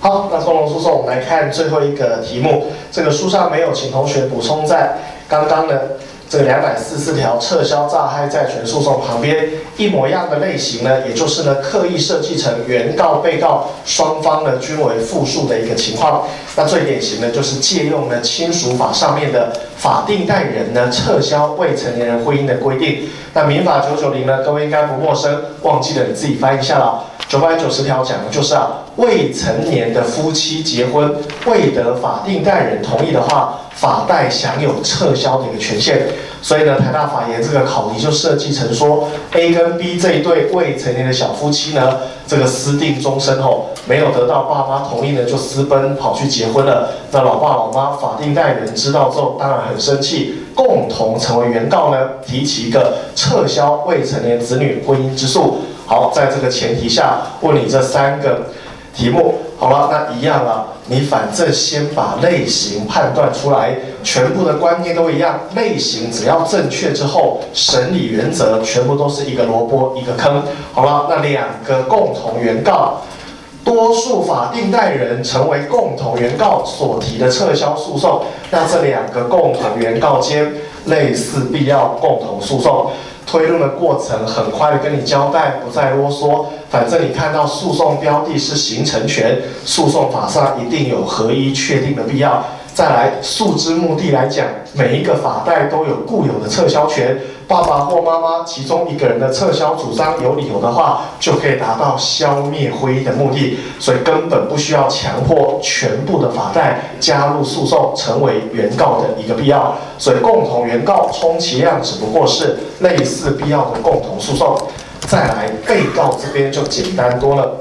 好，那共同诉讼，我们来看最后一个题目。这个书上没有，请同学补充在刚刚呢这个244条撤销诈害债权诉讼旁边一模一样的类型呢，也就是呢刻意设计成原告、被告双方呢均为复数的一个情况。那最典型的就是借用呢亲属法上面的法定代理人呢撤销未成年人婚姻的规定。那民法990呢，各位应该不陌生，忘记了你自己翻一下啦。990条讲的就是未成年的夫妻结婚未得法定代理人同意的话，法代享有撤销的一个权限。所以呢，台大法研这个考题就设计成说 ，A 跟 B 这一对未成年的小夫妻呢，这个私定终身后，没有得到爸妈同意呢，就私奔跑去结婚了。那老爸老妈法定代理人知道之后，当然很生气，共同成为原告呢，提起一个撤销未成年子女婚姻之诉。好，在这个前提下，问你这3个题目。好了，那一样啊，你反正先把类型判断出来，全部的观念都一样，类型只要正确之后，审理原则全部都是一个萝卜一个坑。好了，那2个共同原告，多数法定代理人成为共同原告所提的撤销诉讼，那这2个共同原告间类似必要共同诉讼。推论的过程很快的跟你交代，不再啰嗦。反正你看到诉讼标的是形成权，诉讼法上一定有合一确定的必要。再来，诉之目的来讲，每一个法代都有固有的撤销权。爸爸或妈妈其中一个人的撤销主张有理由的话，就可以达到消灭婚姻的目的。所以根本不需要强迫全部的法代加入诉讼，成为原告的一个必要。所以共同原告充其量只不过是类似必要的共同诉讼。再来，被告这边就简单多了。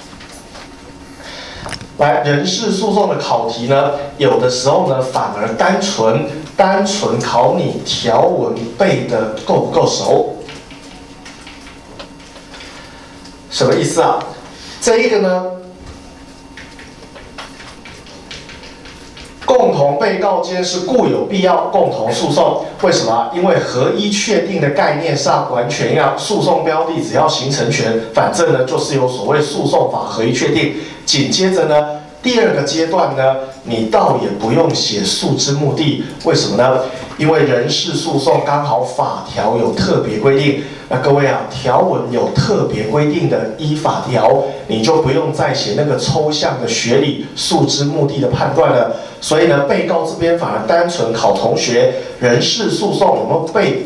来，人事诉讼的考题呢，有的时候呢反而单纯考你条文背得够不够熟。什么意思啊？这一个呢，共同被告间是固有必要共同诉讼，为什么？因为合一确定的概念上完全一样，诉讼标的只要形成权，反正呢就是有所谓诉讼法合一确定。紧接着呢，第2个阶段呢，你倒也不用写诉之目的，为什么呢？因为人事诉讼刚好法条有特别规定。那各位啊，条文有特别规定的依法条，你就不用再写那个抽象的学理诉之目的的判断了。所以呢，被告这边反而单纯考同学人事诉讼有没有背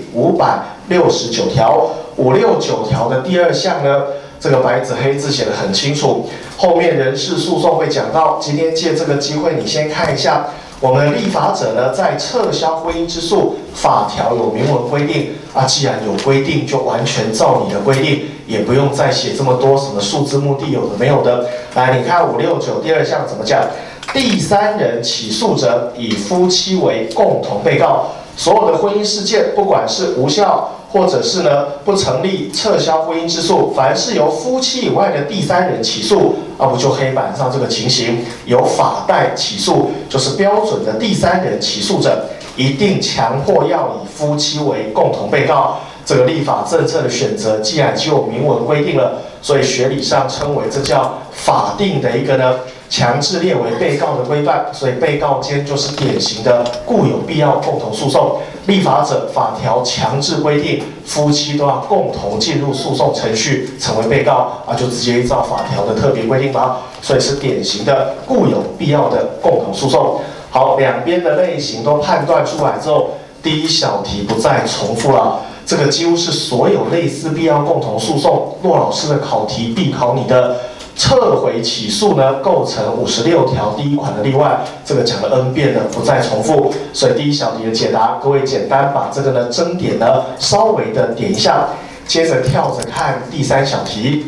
569条，569条的第2项呢？这个白纸黑字写得很清楚，后面人事诉讼会讲到。今天借这个机会，你先看一下，我们的立法者呢，在撤销婚姻之诉，法条有明文规定啊。既然有规定，就完全照你的规定，也不用再写这么多什么诉之目的有的没有的。来，你看569第2项怎么讲？第3人起诉者以夫妻为共同被告，所有的婚姻事件，不管是无效，或者是呢不成立撤销婚姻之诉，凡是由夫妻以外的第3人起诉，不就黑板上这个情形，由法代起诉，就是标准的第3人起诉者，一定强迫要以夫妻为共同被告。这个立法政策的选择，既然就有明文规定了，所以学理上称为这叫法定的一个呢强制列为被告的规范。所以被告间就是典型的固有必要共同诉讼。立法者法条强制规定，夫妻都要共同进入诉讼程序，成为被告就直接依照法条的特别规定吧。所以是典型的固有必要的共同诉讼。好，两边的类型都判断出来之后，第一小题不再重复了。这个几乎是所有类似必要共同诉讼，骆老师的考题必考你的。撤回起诉呢，构成56条第1款的例外，这个讲了 N 遍了，不再重复。所以第一小题的解答，各位简单把这个呢争点呢稍微的点一下，接着跳着看第3小题。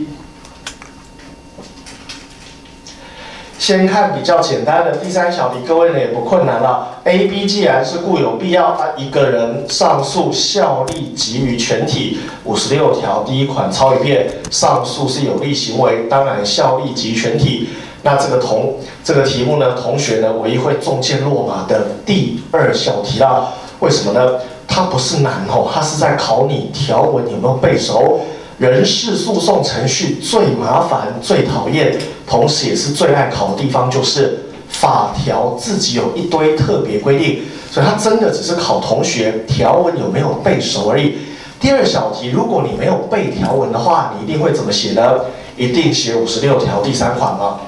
先看比较简单的第3小题，各位呢也不困难了。A、B 既然是固有必要，一个人上诉效力及于全体，56条第1款抄一遍，上诉是有利行为，当然效力及全体。那这个题目呢，同学呢唯一会中箭落马的第2小题啦。为什么呢？它不是难它是在考你条文有没有背熟。 人事诉讼程序最麻烦、最讨厌，同时也是最爱考的地方，就是法条自己有一堆特别规定，所以它真的只是考同学条文有没有背熟而已。第二小题，如果你没有背条文的话，你一定会怎么写呢？一定写56条第3款嘛。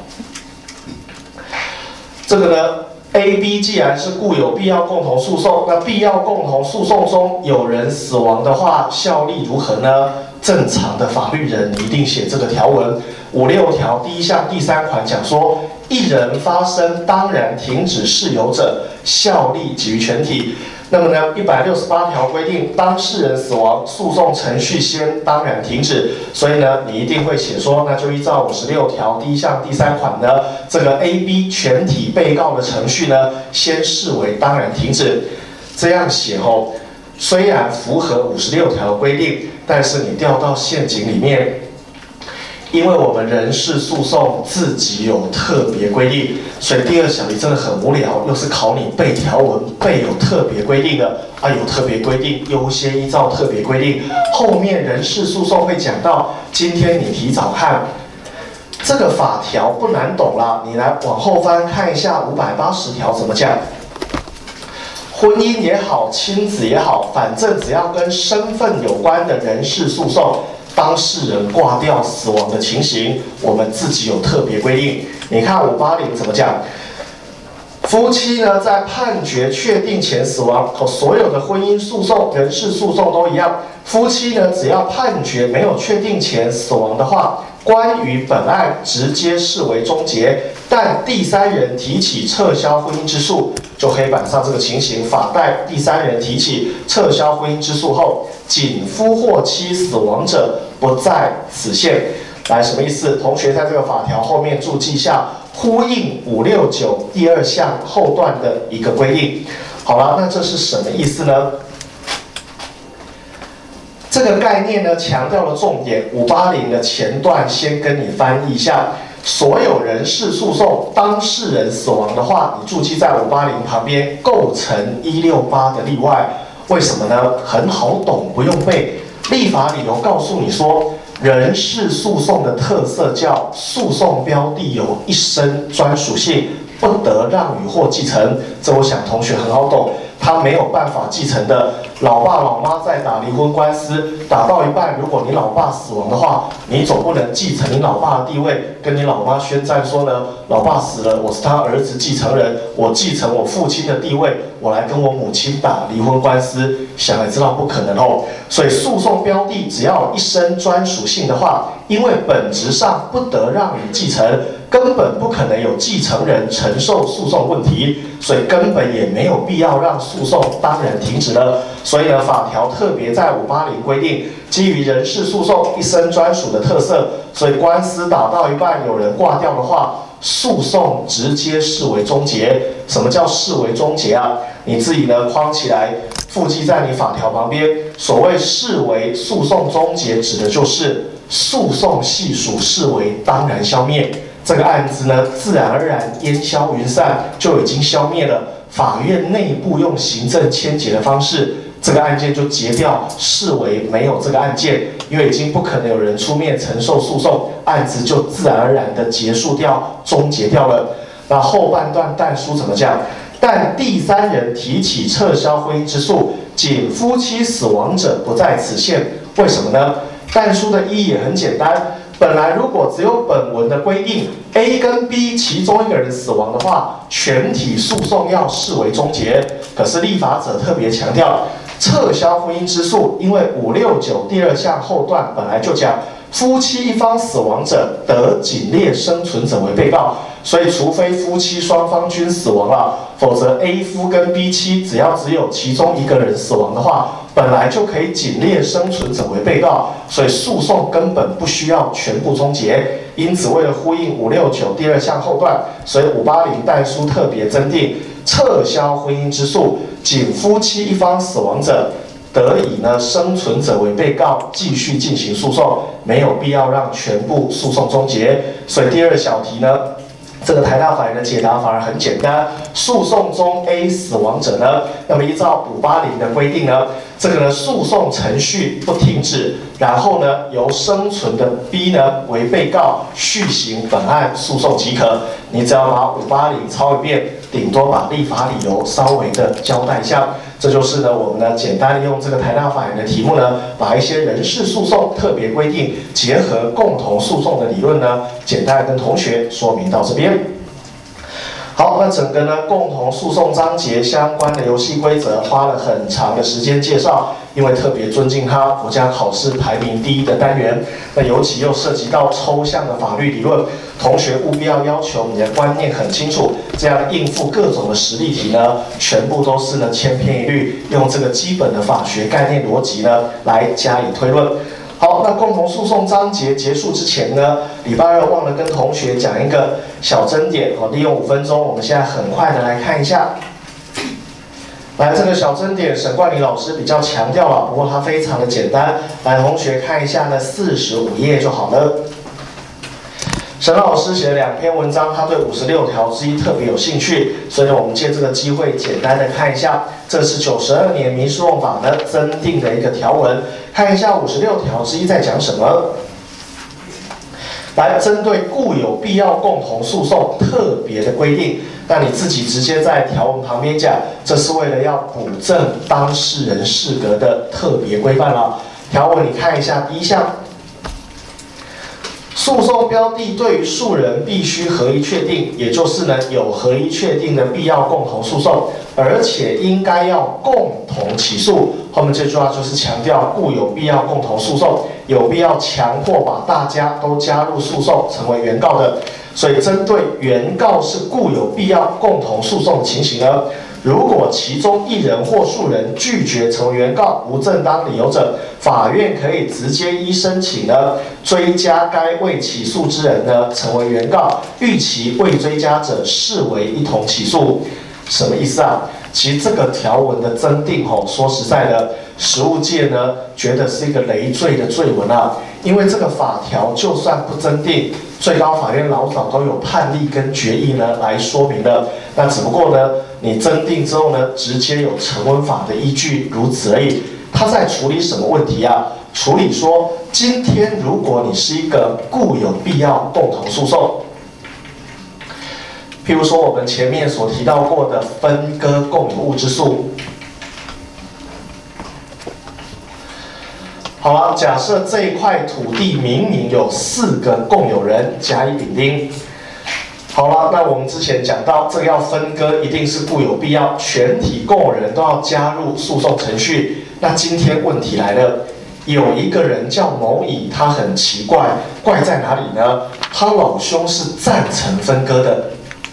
这个呢 ，A、B 既然是固有必要共同诉讼，那必要共同诉讼中有人死亡的话，效力如何呢？正常的法律人你一定写这个条文。56条第1项第3款讲说，一人发生当然停止事由者，效力给予全体。那么呢，168条规定，当事人死亡，诉讼程序先当然停止。所以呢，你一定会写说，那就依照56条第1项第3款呢，这个 A、B 全体被告的程序呢，先视为当然停止。这样写后，虽然符合56条规定，但是你掉到陷阱里面。因为我们人事诉讼自己有特别规定，所以第2小题真的很无聊，又是考你背条文，背有特别规定的啊，有特别规定，优先依照特别规定。后面人事诉讼会讲到，今天你提早看这个法条不难懂啦，你来往后翻看一下580条怎么讲。婚姻也好，亲子也好，反正只要跟身份有关的人事诉讼。当事人挂掉死亡的情形，我们自己有特别规定。你看580怎么讲？夫妻呢在判决确定前死亡，所有的婚姻诉讼、人事诉讼都一样。夫妻呢只要判决没有确定前死亡的话，关于本案直接视为终结，但第3人提起撤销婚姻之诉，就黑板上这个情形，法代第3人提起撤销婚姻之诉后，仅夫或妻死亡者不在此限。来，什么意思？同学在这个法条后面注记一下，呼应569第2项后段的一个规定。好了，那这是什么意思呢？这个概念呢，强调了重点。580的前段先跟你翻译一下，所有人事诉讼当事人死亡的话，你注记在580旁边，构成168的例外。为什么呢？很好懂，不用背。立法理由告诉你说，人事诉讼的特色叫诉讼标的有一生专属性，不得让与或继承。这我想同学很好懂，他没有办法继承的。老爸老妈在打离婚官司，打到一半，如果你老爸死亡的话，你总不能继承你老爸的地位，跟你老妈宣战说呢，老爸死了，我是他儿子继承人，我继承我父亲的地位，我来跟我母亲打离婚官司，想也知道不可能哦。所以诉讼标的只要有一生专属性的话，因为本质上不得让与继承，根本不可能有继承人承受诉讼问题，所以根本也没有必要让诉讼当然停止了。所以呢，法条特别在580规定，基于人事诉讼一生专属的特色，所以官司打到一半有人挂掉的话，诉讼直接视为终结。什么叫视为终结啊？你自己呢框起来，附记在你法条旁边。所谓视为诉讼终结，指的就是诉讼系数视为当然消灭。这个案子呢，自然而然烟消云散，就已经消灭了。法院内部用行政签结的方式，这个案件就结掉，视为没有这个案件，因为已经不可能有人出面承受诉讼，案子就自然而然的结束掉、终结掉了。那后半段但书怎么讲？但第3人提起撤销婚姻之诉，仅夫妻死亡者不在此限。为什么呢？但书的意义也很简单。本来如果只有本文的规定 A 跟 B 其中一个人死亡的话，全体诉讼要视为终结。可是立法者特别强调，撤销婚姻之诉，因为569第2项后段本来就讲，夫妻一方死亡者，得仅列生存者为被告。所以，除非夫妻双方均死亡了，否则 A 夫跟 B 妻只有其中一个人死亡的话，本来就可以仅列生存者为被告，所以诉讼根本不需要全部终结。因此，为了呼应569第2项后段，所以580但书特别增订，撤销婚姻之诉，仅夫妻一方死亡者，得以呢生存者为被告，继续进行诉讼，没有必要让全部诉讼终结。所以第2小题呢，这个台大法院的解答反而很简单，诉讼中 A 死亡者呢，那么依照580的规定呢， 这个呢，诉讼程序不停止，然后呢，由生存的 B 呢为被告续行本案诉讼即可。你只要把580抄一遍，顶多把立法理由稍微的交代一下。这就是呢，我们呢简单的用这个台大法院的题目呢，把一些人事诉讼特别规定结合共同诉讼的理论呢，简单的跟同学说明到这边。好，那整个呢共同诉讼章节相关的游戏规则花了很长的时间介绍，因为特别尊敬它国家考试排名第1的单元，那尤其又涉及到抽象的法律理论，同学务必要求你的观念很清楚，这样应付各种的实例题呢，全部都是呢千篇一律，用这个基本的法学概念逻辑呢来加以推论。好，那共同诉讼章节结束之前呢，礼拜2忘了跟同学讲一个小争点哦，利用5分钟，我们现在很快的来看一下。来，这个小争点，沈冠霖老师比较强调了，不过它非常的简单。来，同学看一下呢，45页就好了。沈老师写了2篇文章，他对56条之一特别有兴趣，所以我们借这个机会简单的看一下，这是92年民事诉讼法呢增订的一个条文，看一下56条之一在讲什么。来，针对固有必要共同诉讼特别的规定，那你自己直接在条文旁边讲，这是为了要补正当事人适格的特别规范了。条文你看一下，第1项。诉讼标的对于诉人必须合一确定，也就是呢有合一确定的必要共同诉讼，而且应该要共同起诉。后面这句话就是强调固有必要共同诉讼，有必要强迫把大家都加入诉讼，成为原告的。所以针对原告是固有必要共同诉讼的情形呢，如果其中一人或数人拒绝成为原告无正当理由者，法院可以直接依申请呢追加该未起诉之人呢成为原告，逾期未追加者视为一同起诉。什么意思啊？其实这个条文的增订说实在的，实务界呢觉得是一个累赘的罪文啊，因为这个法条就算不增订，最高法院老早都有判例跟决议呢来说明了，那只不过呢你增订之后呢，直接有成文法的依据，如此而已。他在处理什么问题啊？处理说，今天如果你是一个固有必要共同诉讼，譬如说我们前面所提到过的分割共有物之诉。好了，假设这一块土地明明有4个共有人甲乙丙丁。好了，那我们之前讲到，这个要分割一定是固有必要，全体共有人都要加入诉讼程序。那今天问题来了，有一个人叫某乙，他很奇怪，怪在哪里呢？他老兄是赞成分割的。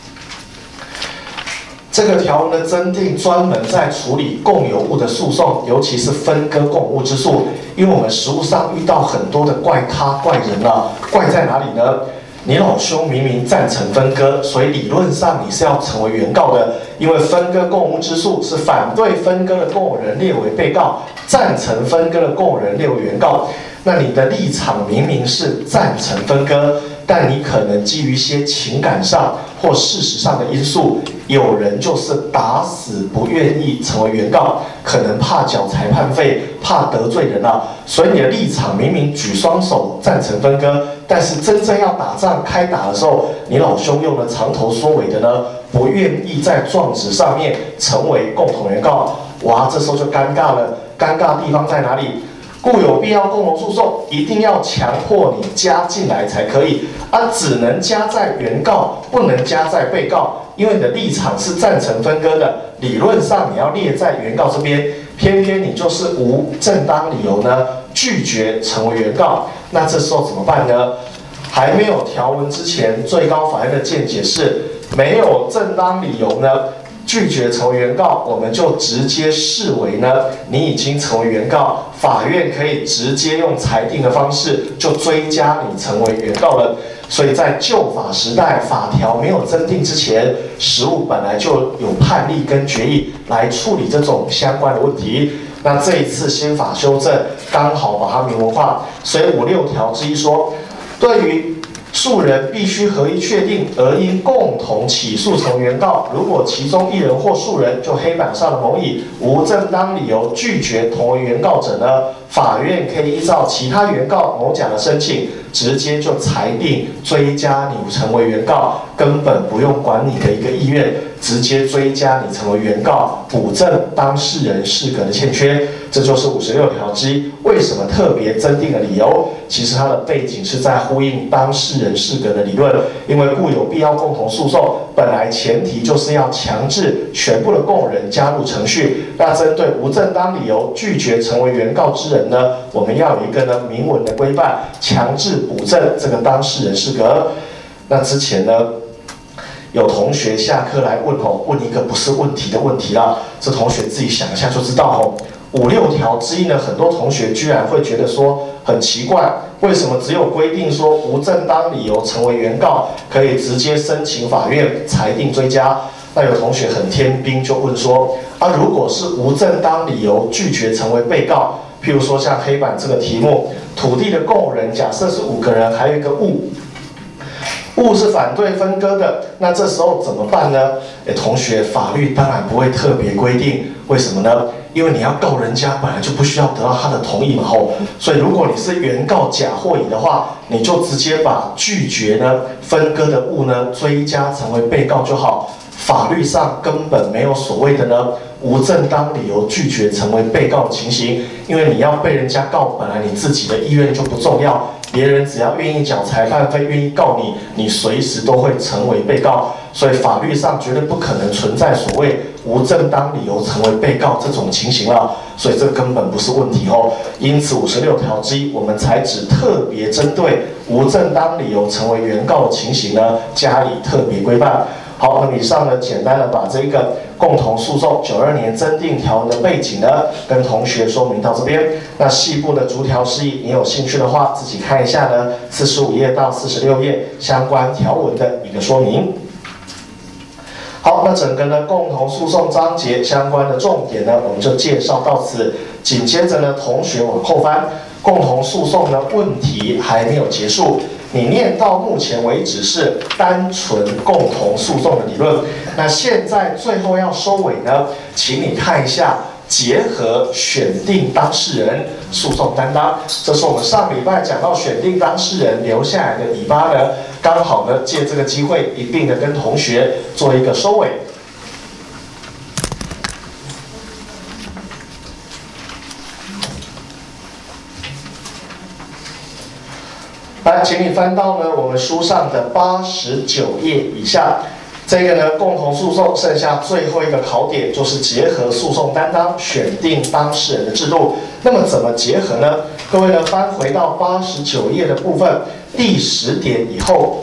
这个条文的增订专门在处理共有物的诉讼，尤其是分割共有物之诉，因为我们实务上遇到很多的怪咖怪人啊，怪在哪里呢？你老兄明明赞成分割，所以理论上你是要成为原告的，因为分割共有物之诉是反对分割的共有人列为被告，赞成分割的共有人列为原告。那你的立场明明是赞成分割，但你可能基于一些情感上或事实上的因素，有人就是打死不愿意成为原告，可能怕缴裁判费，怕得罪人啊，所以你的立场明明举双手赞成分割，但是真正要打仗开打的时候，你老兄用了长头缩尾的呢，不愿意在状纸上面成为共同原告。哇，这时候就尴尬了，尴尬的地方在哪里？固有必要共同诉讼一定要强迫你加进来才可以，只能加在原告，不能加在被告，因为你的立场是赞成分割的，理论上你要列在原告这边，偏偏你就是无正当理由呢拒绝成为原告，那这时候怎么办呢？还没有条文之前，最高法院的见解是没有正当理由呢拒绝成为原告，我们就直接视为呢你已经成为原告，法院可以直接用裁定的方式就追加你成为原告了。所以在旧法时代，法条没有增订之前，实务本来就有判例跟决议来处理这种相关的问题。那这一次新法修正，刚好把它明文化，所以56条之一说，对于数人必须合一确定，而应共同起诉成原告。如果其中一人或数人就黑板上的某乙无正当理由拒绝同为原告者呢，法院可以依照其他原告某甲的申请，直接就裁定追加你成为原告，根本不用管你的一个意愿，直接追加你成为原告，补正当事人适格的欠缺。这就是56条之一。为什么特别增订的理由？其实它的背景是在呼应当事人适格的理论，因为故有必要共同诉讼，本来前提就是要强制全部的共人加入程序。那针对无正当理由拒绝成为原告之人呢，我们要有一个呢明文的规范，强制补正这个当事人适格。那之前呢，有同学下课来问一个不是问题的问题啦，这同学自己想一下就知道5、6条之一呢，很多同学居然会觉得说很奇怪，为什么只有规定说无正当理由成为原告，可以直接申请法院裁定追加？那有同学很天兵就问说，如果是无正当理由拒绝成为被告，譬如说像黑板这个题目，土地的共人假设是5个人，还有一个物是反对分割的，那这时候怎么办呢？同学，法律当然不会特别规定，为什么呢？因为你要告人家，本来就不需要得到他的同意嘛所以如果你是原告甲或乙的话，你就直接把拒绝呢分割的物呢追加成为被告就好。法律上根本没有所谓的呢无正当理由拒绝成为被告的情形，因为你要被人家告，本来你自己的意愿就不重要，别人只要愿意缴裁判费，愿意告你，你随时都会成为被告。所以法律上绝对不可能存在所谓无正当理由成为被告这种情形了，所以这根本不是问题因此56条之一，我们才只特别针对无正当理由成为原告的情形呢加以特别规范。好，那么以上呢，简单的把这个共同诉讼92年增订条文的背景呢，跟同学说明到这边。那细部的逐条释义，你有兴趣的话，自己看一下呢，45页到46页相关条文的一个说明。好，那整个呢共同诉讼章节相关的重点呢，我们就介绍到此。紧接着呢，同学往后翻，共同诉讼呢问题还没有结束。你念到目前为止是单纯共同诉讼的理论，那现在最后要收尾呢，请你看一下结合选定当事人、诉讼担当，这是我们上礼拜讲到选定当事人留下来的尾巴呢，刚好呢借这个机会一并的跟同学做一个收尾。来，请你翻到呢我们书上的89页以下。这个呢，共同诉讼剩下最后一个考点，就是结合诉讼担当，选定当事人的制度。那么怎么结合呢？各位呢，翻回到89页的部分，第10点以后。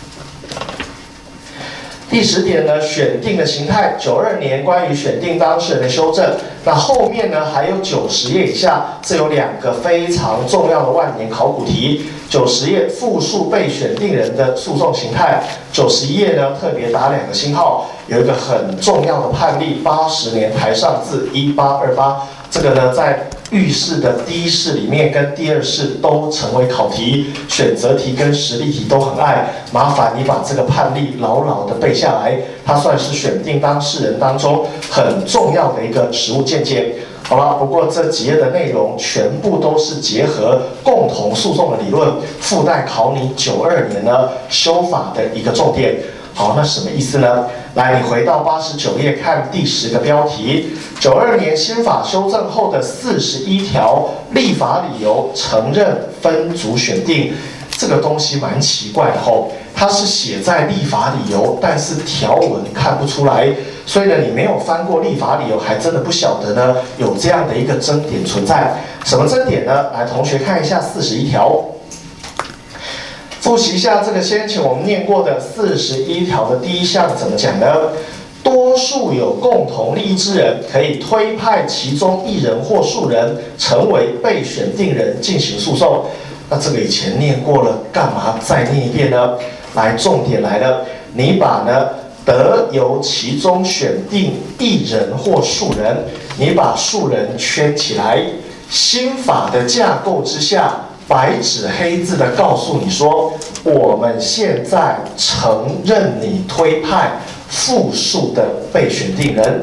第10点呢，选定的形态，92年关于选定当事人的修正。那后面呢还有90页以下，这有2个非常重要的万年考古题。90页复述被选定人的诉讼形态，91页呢特别打2个星号，有一个很重要的判例，80年台上字1828，这个呢在预试的第一试里面跟第2试都成为考题，选择题跟实例题都很爱，麻烦你把这个判例牢牢的背下来，它算是选定当事人当中很重要的一个实务见解。好了，不过这几页的内容全部都是结合共同诉讼的理论，附带考你92年呢修法的一个重点。好，那什么意思呢？来，你回到89页看第10个标题，92年新法修正后的41条立法理由承认分组选定，这个东西蛮奇怪的它是写在立法理由，但是条文看不出来，所以呢，你没有翻过立法理由，还真的不晓得呢有这样的一个争点存在。什么争点呢？来，同学看一下41条。复习一下这个先前我们念过的41条的第1项怎么讲呢？多数有共同利益之人，可以推派其中1人或数人成为被选定人进行诉讼。那这个以前念过了，干嘛再念一遍呢？来，重点来了，你把呢得由其中选定1人或数人，你把数人圈起来。新法的架构之下， 白纸黑字的告诉你说，我们现在承认你推派复数的被选定人。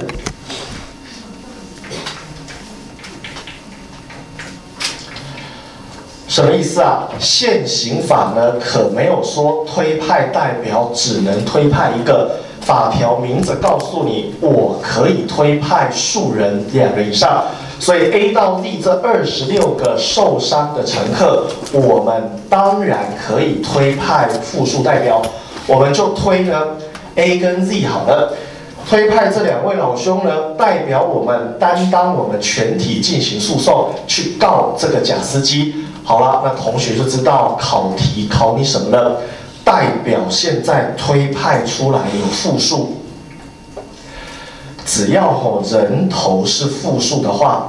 什么意思啊？现行法呢，可没有说推派代表只能推派一个，法条明着告诉你，我可以推派数人2个以上。所以 A 到 D 这26个受伤的乘客，我们当然可以推派复数代表。我们就推呢 A 跟 Z 好了，推派这2位老兄呢，代表我们担当我们全体进行诉讼，去告这个假司机。好了，那同学就知道考题考你什么了。代表现在推派出来有复数，只要人头是复数的话，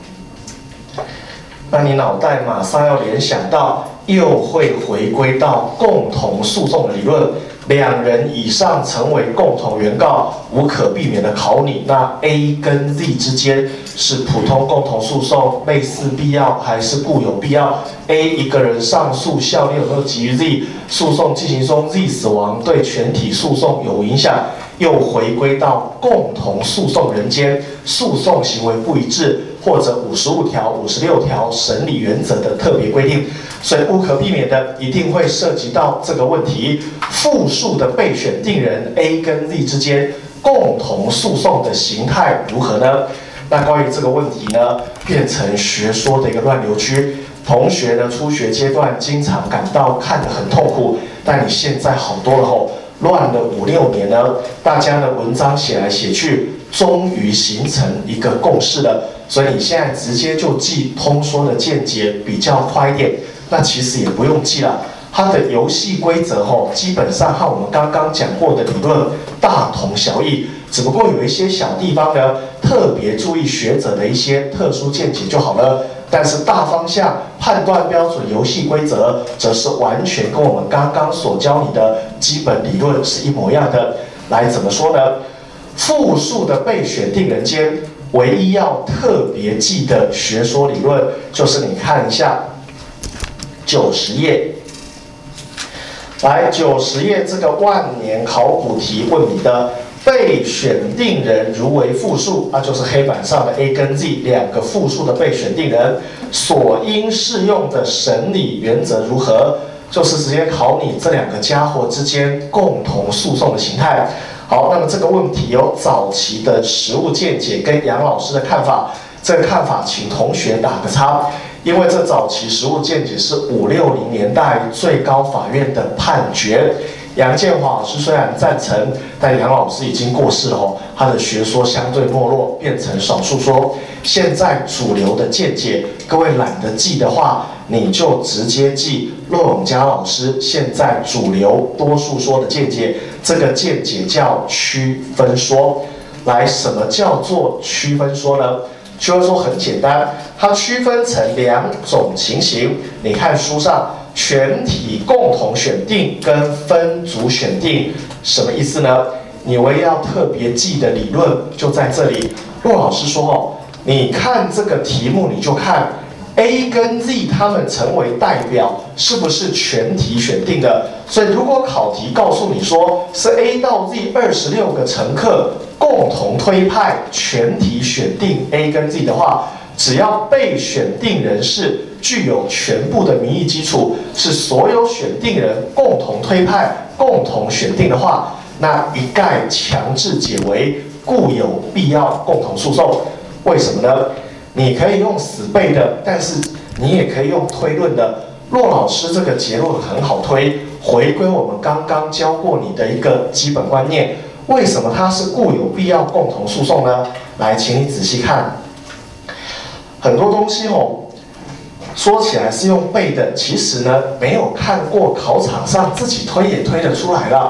那你脑袋马上要联想到，又会回归到共同诉讼的理论。2人以上成为共同原告，无可避免的考你。那 A 跟 Z 之间是普通共同诉讼，类似必要还是固有必要 ？A 一个人上诉效力有没有基于 Z？ 诉讼进行中 Z 死亡对全体诉讼有影响，又回归到共同诉讼人间诉讼行为不一致，或者55条、56条审理原则的特别规定。所以无可避免的一定会涉及到这个问题：复数的被选定人 A 跟 Z 之间共同诉讼的形态如何呢？那关于这个问题呢，变成学说的一个乱流区。同学呢，初学阶段经常感到看得很痛苦，但你现在好多了吼，乱了5、6年呢，大家的文章写来写去，终于形成一个共识了。所以你现在直接就记通说的见解比较快一点。那其实也不用记了，它的游戏规则基本上和我们刚刚讲过的理论大同小异，只不过有一些小地方呢，特别注意学者的一些特殊见解就好了。但是大方向、判断标准、游戏规则，则是完全跟我们刚刚所教你的基本理论是一模一样的。来，怎么说呢？复数的被选定人间，唯一要特别记的学说理论，就是你看一下。90页，来90页这个万年考古题问你的被选定人如为复数，那就是黑板上的 A 跟 Z 2个复数的被选定人所应适用的审理原则如何？就是直接考你这2个家伙之间共同诉讼的形态。好，那么这个问题有早期的实务见解跟杨老师的看法，这个看法请同学打个叉。因为这早期实务见解是5、60年代最高法院的判决。杨建华老师虽然赞成，但杨老师已经过世了他的学说相对没落，变成少数说。现在主流的见解，各位懒得记的话，你就直接记骆永嘉老师现在主流多数说的见解。这个见解叫区分说。来，什么叫做区分说呢？区分说很简单，它区分成2种情形。你看书上，全体共同选定跟分组选定，什么意思呢？你唯一要特别记的理论就在这里。骆老师说你看这个题目，你就看 A 跟 Z 他们成为代表，是不是全体选定的？所以如果考题告诉你说是 A 到 Z 26个乘客共同推派全体选定 A 跟 Z 的话，只要被选定人士具有全部的民意基础，是所有选定人共同推派、共同选定的话，那一概强制解为固有必要共同诉讼。为什么呢？你可以用死背的，但是你也可以用推论的。骆老师这个结论很好推，回归我们刚刚教过你的一个基本观念。为什么它是固有必要共同诉讼呢？来，请你仔细看，很多东西说起来是用背的，其实呢没有看过考场上自己推也推得出来了。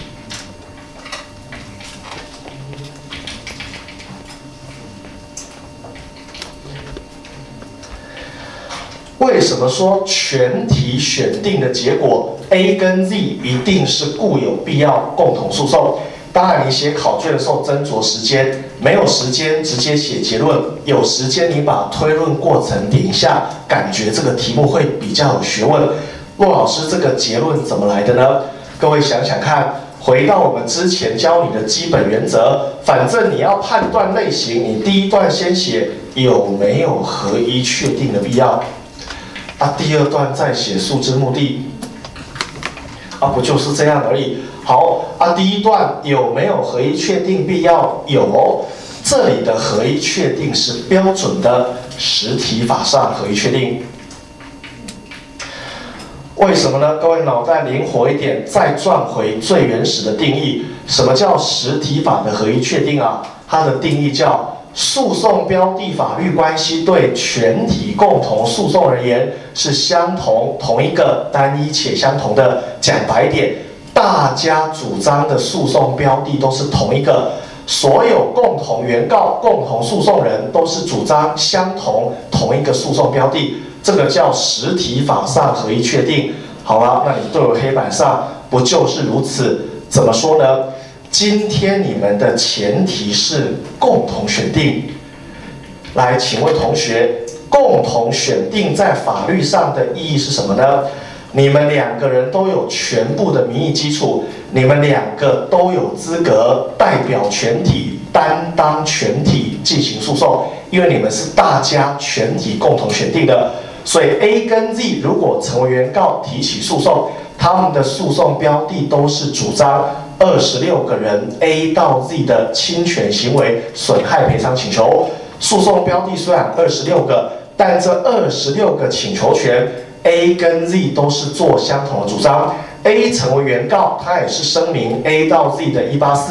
为什么说全体选定的结果 A 跟 Z 一定是固有必要共同诉讼？ 当然，你写考卷的时候斟酌时间，没有时间直接写结论，有时间你把推论过程点一下，感觉这个题目会比较有学问。骆老师，这个结论怎么来的呢？各位想想看，回到我们之前教你的基本原则，反正你要判断类型，你第一段先写有没有合一确定的必要，第二段再写诉之目的，不就是这样而已。好第一段有没有合一确定必要？有哦。这里的合一确定是标准的实体法上合一确定。为什么呢？各位脑袋灵活一点，再转回最原始的定义。什么叫实体法的合一确定啊？它的定义叫诉讼标的法律关系对全体共同诉讼而言是相同、同一个、单一且相同的。讲白点，大家主张的诉讼标的都是同一个，所有共同原告、共同诉讼人都是主张相同、同一个诉讼标的，这个叫实体法上合一确定。好了，那你对我黑板上不就是如此？怎么说呢？今天你们的前提是共同选定。来，请问同学，共同选定在法律上的意义是什么呢？你们两个人都有全部的民意基础，你们两个都有资格代表全体、担当全体进行诉讼，因为你们是大家全体共同选定的。所以 A 跟 Z 如果成为原告提起诉讼，他们的诉讼标的都是主张26个人 A 到 Z 的侵权行为损害赔偿请求。诉讼标的虽然26个，但这26个请求权 A 跟 Z 都是做相同的主张。A 成为原告，他也是声明 A 到 Z 的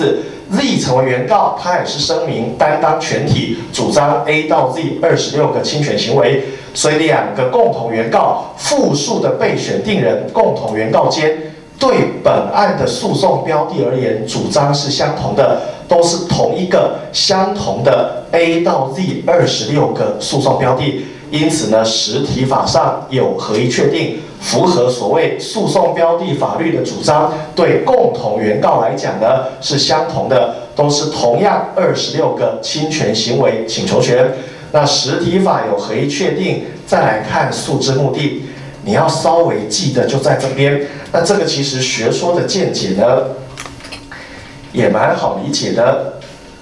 184；Z 成为原告，他也是声明担当全体，主张 A 到 Z 26个侵权行为。所以两个共同原告，复数的被选定人共同原告间，对本案的诉讼标的而言，主张是相同的，都是同一个相同的 A 到 Z 26个诉讼标的。因此呢，实体法上有合一确定，符合所谓诉讼标的法律的主张，对共同原告来讲呢是相同的，都是同样26个侵权行为请求权。那实体法有合一确定，再来看诉之目的，你要稍微记得就在这边。那这个其实学说的见解呢，也蛮好理解的。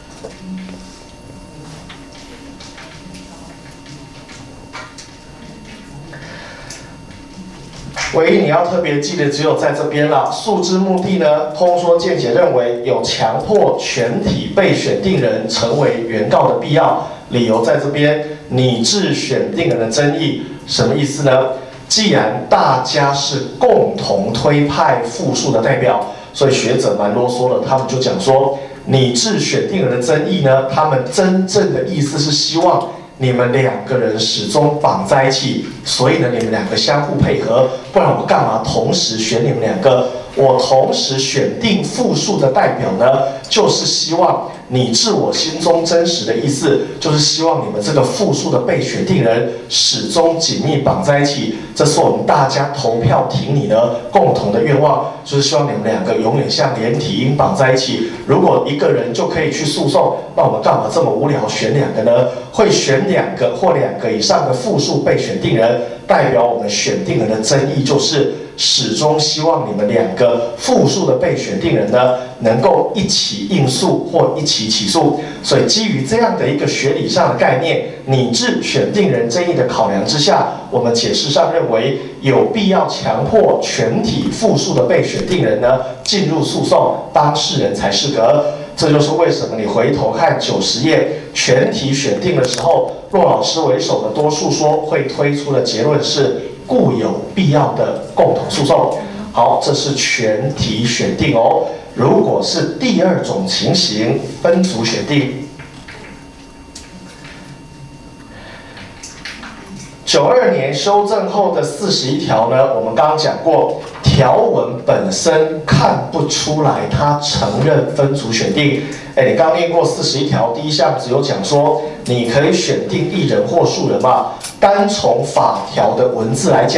唯一你要特别记得只有在这边了。诉之目的呢，通说见解认为有强迫全体被选定人成为原告的必要，理由在这边。拟制选定人的争议，什么意思呢？既然大家是共同推派复数的代表，所以学者蛮啰嗦了，他们就讲说，拟制选定人的争议呢，他们真正的意思是希望你们两个人始终绑在一起，所以呢，你们两个相互配合，不然我干嘛同时选你们两个？我同时选定复数的代表呢，就是希望拟制我心中真实的意思，就是希望你们这个复数的被选定人始终紧密绑在一起，这是我们大家投票挺你的共同的愿望，就是希望你们两个永远像连体婴绑在一起。如果一个人就可以去诉讼，那我们干嘛这么无聊选两个呢？会选两个或两个以上的复数被选定人，代表我们选定人的争议就是始终希望你们两个复数的被选定人呢，能够一起应诉或一起起诉。所以基于这样的一个学理上的概念，拟制选定人争议的考量之下，我们解释上认为有必要强迫全体复数的被选定人呢进入诉讼，当事人才适格。这就是为什么你回头看90页全体选定的时候，骆老师为首的多数说会推出的结论是故有必要的共同诉讼。好，这是全体选定哦。如果是第二种情形，分组选定。92年修正后的41条呢，我们刚刚讲过，条文本身看不出来它承认分组选定。你刚念过41条第一项只有讲说，你可以选定一人或数人嘛。单从法条的文字来讲，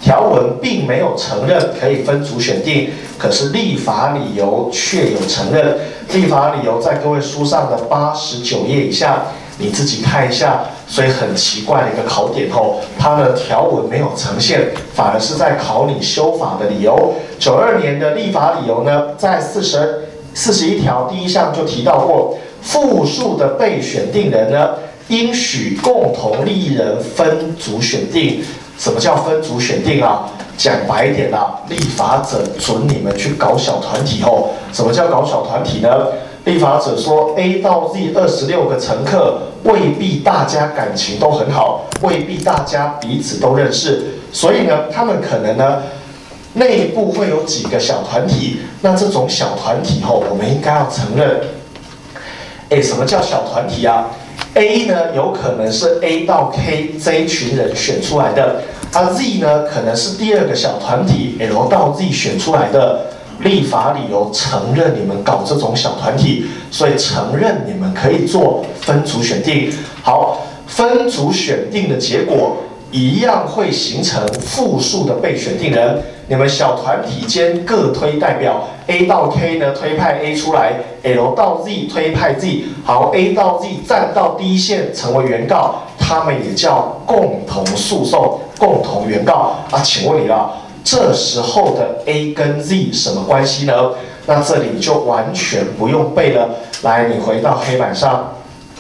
条文并没有承认可以分组选定，可是立法理由却有承认。立法理由在各位书上的89页以下，你自己看一下。所以很奇怪的一个考点哦，它的条文没有呈现，反而是在考你修法的理由。92年的立法理由呢，在41条第1项就提到过，复数的被选定人呢，应许共同利益人分组选定。什么叫分组选定啊？讲白一点啦，立法者准你们去搞小团体哦。什么叫搞小团体呢？立法者说 A 到 Z 26个乘客，未必大家感情都很好，未必大家彼此都认识，所以呢，他们可能呢内部会有几个小团体。那这种小团体后，我们应该要承认，什么叫小团体啊？A 呢，有可能是 A 到 K 这一群人选出来的，Z 呢，可能是第2个小团体 L 到 Z 选出来的。立法理由承认你们搞这种小团体，所以承认你们可以做分组选定。好，分组选定的结果一样会形成复数的被选定人。你们小团体间各推代表 ，A 到 K 呢推派 A 出来 ，L 到 Z 推派 Z。好 ，A 到 Z 站到第一线成为原告，他们也叫共同诉讼、共同原告啊。请问你了。这时候的 A 跟 Z 什么关系呢？那这里就完全不用背了。来，你回到黑板上，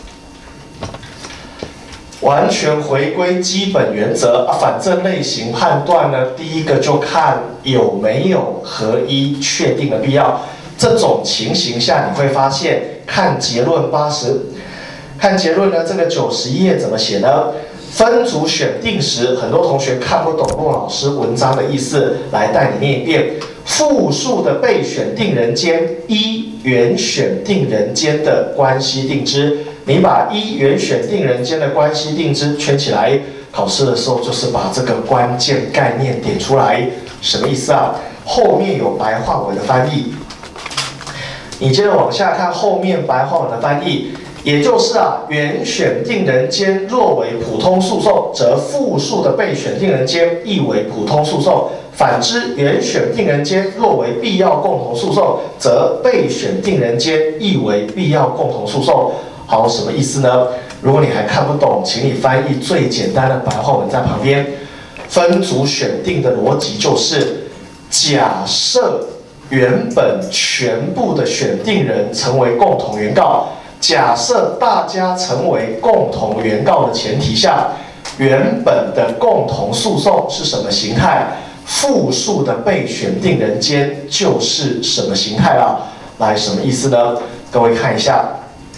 完全回归基本原则啊。反正类型判断呢，第一个就看有没有合一确定的必要。这种情形下，你会发现，看结论看结论呢，这个91页怎么写呢？分组选定时，很多同学看不懂骆老师文章的意思，来带你念一遍：复数的被选定人间依原选定人间的关系定之。你把依原选定人间的关系定之圈起来，考试的时候就是把这个关键概念点出来。什么意思啊？后面有白话文的翻译，你接着往下看后面白话文的翻译。也就是原选定人间若为普通诉讼，则复数的被选定人间亦为普通诉讼；反之，原选定人间若为必要共同诉讼，则被选定人间亦为必要共同诉讼。好，什么意思呢？如果你还看不懂，请你翻译最简单的白话文在旁边。分组选定的逻辑就是，假设原本全部的选定人成为共同原告。假设大家成为共同原告的前提下，原本的共同诉讼是什么形态？复数的被选定人间就是什么形态啦？来，什么意思呢？各位看一下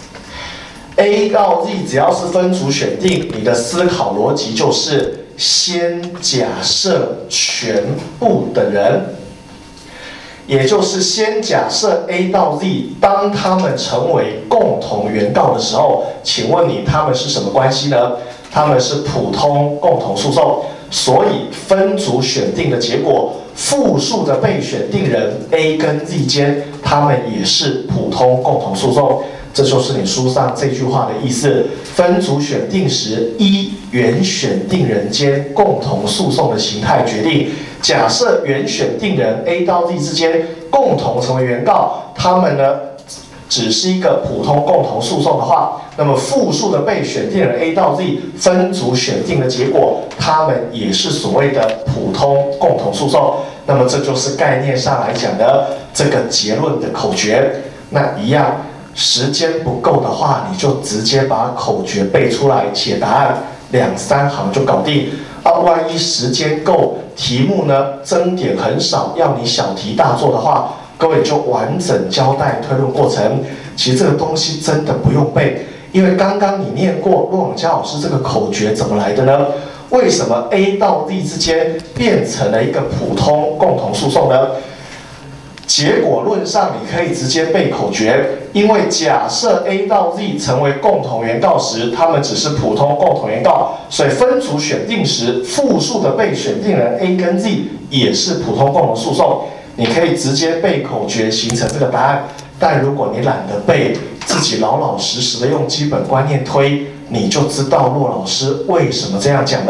，A 到 Z 只要是分组选定，你的思考逻辑就是先假设全部的人。也就是先假设 A 到 Z， 当他们成为共同原告的时候，请问你他们是什么关系呢？他们是普通共同诉讼，所以分组选定的结果，复数的被选定人 A 跟 Z 间，他们也是普通共同诉讼。这就是你书上这句话的意思。分组选定时，依原选定人间共同诉讼的形态决定。假设原选定人 A 到 Z 之间共同成为原告，他们呢只是一个普通共同诉讼的话，那么复数的被选定人 A 到 Z 分组选定的结果，他们也是所谓的普通共同诉讼。那么这就是概念上来讲的这个结论的口诀。那一样。时间不够的话，你就直接把口诀背出来，写答案2、3行就搞定。万一时间够，题目呢增点很少，要你小题大做的话，各位就完整交代推论过程。其实这个东西真的不用背，因为刚刚你念过骆永嘉老师这个口诀怎么来的呢？为什么 A 到 Z 之间变成了一个普通共同诉讼呢？结果论上，你可以直接背口诀，因为假设 A 到 Z 成为共同原告时，他们只是普通共同原告，所以分组选定时，复数的被选定人 A 跟 Z 也是普通共同诉讼。你可以直接背口诀形成这个答案，但如果你懒得背，自己老老实实的用基本观念推，你就知道骆老师为什么这样讲了。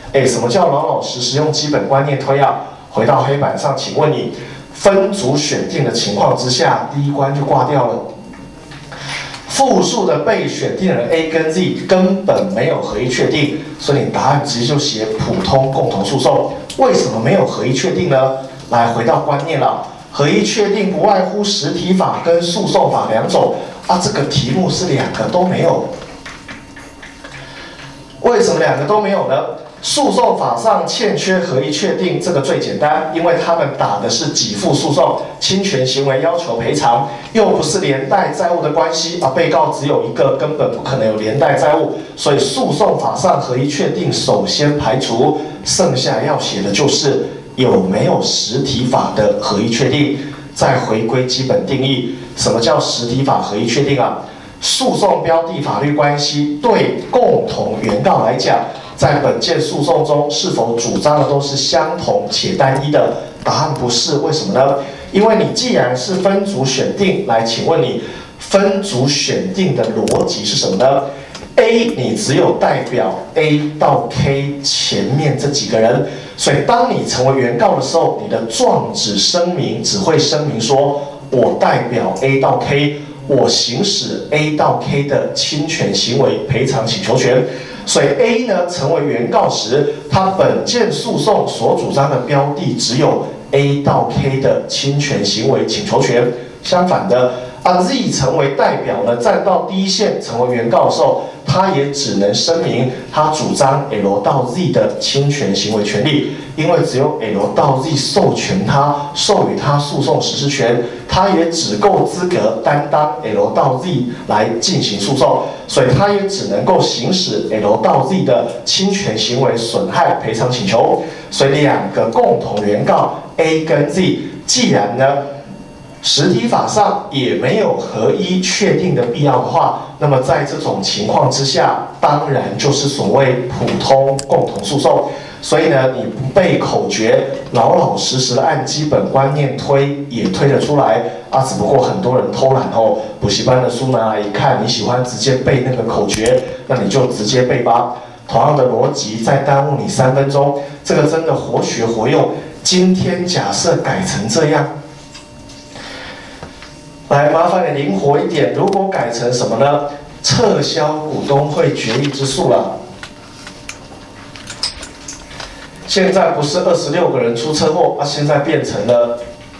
什么叫老老实实用基本观念推啊？回到黑板上，请问你分组选定的情况之下，第一关就挂掉了。复数的被选定人 A 跟 Z 根本没有合一确定，所以你答案直接就写普通共同诉讼。为什么没有合一确定呢？来，回到观念了，合一确定不外乎实体法跟诉讼法两种啊。这个题目是两个都没有，为什么两个都没有呢？诉讼法上欠缺合一确定，这个最简单，因为他们打的是给付诉讼，侵权行为要求赔偿，又不是连带债务的关系啊，被告只有一个，根本不可能有连带债务，所以诉讼法上合一确定首先排除，剩下要写的就是有没有实体法的合一确定。再回归基本定义，什么叫实体法合一确定啊？诉讼标的法律关系对共同原告来讲，在本件诉讼中是否主张的都是相同且单一的？答案不是，为什么呢？因为你既然是分组选定，来，请问你分组选定的逻辑是什么呢？A 你只有代表 A 到 K 前面这几个人，所以当你成为原告的时候，你的状纸声明只会声明说，我代表 A 到 K， 我行使 A 到 K 的侵权行为赔偿请求权。所以 A 呢成为原告时，他本件诉讼所主张的标的只有 A 到 K 的侵权行为请求权。相反的，Z 成为代表呢，站到第一线成为原告的时候，他也只能声明他主张 L 到 Z 的侵权行为权利，因为只有 L 到 Z 授权他、授予他诉讼实施权，他也只够资格担当 L 到 Z 来进行诉讼，所以他也只能够行使 L 到 Z 的侵权行为损害赔偿请求。所以两个共同原告 A 跟 Z， 既然呢实体法上也没有合一确定的必要的话，那么在这种情况之下，当然就是所谓普通共同诉讼。所以呢，你不背口诀，老老实实的按基本观念推，也推得出来啊。只不过很多人偷懒哦，补习班的书拿来一看，你喜欢直接背那个口诀，那你就直接背吧。同样的逻辑，再耽误你3分钟，这个真的活学活用。今天假设改成这样。来，麻烦你灵活一点。如果改成什么呢？撤销股东会决议之诉了。现在不是26个人出车祸啊，现在变成了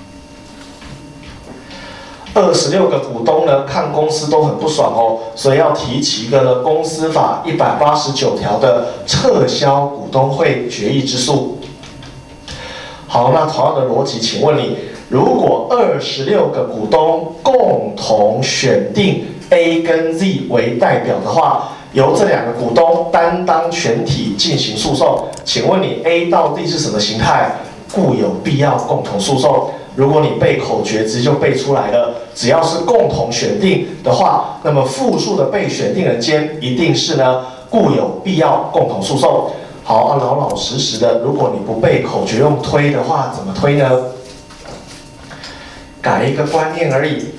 26个股东呢，看公司都很不爽哦，所以要提起一个呢公司法189条的撤销股东会决议之诉。好，那同样的逻辑，请问你，如果26个股东共同选定 A 跟 Z 为代表的话，由这2个股东担当全体进行诉讼，请问你 A 到 Z 是什么形态？故有必要共同诉讼。如果你背口诀直接就背出来了，只要是共同选定的话，那么复数的被选定人间一定是呢故有必要共同诉讼。好啊，老老实实的，如果你不背口诀用推的话，怎么推呢？改一个观念而已。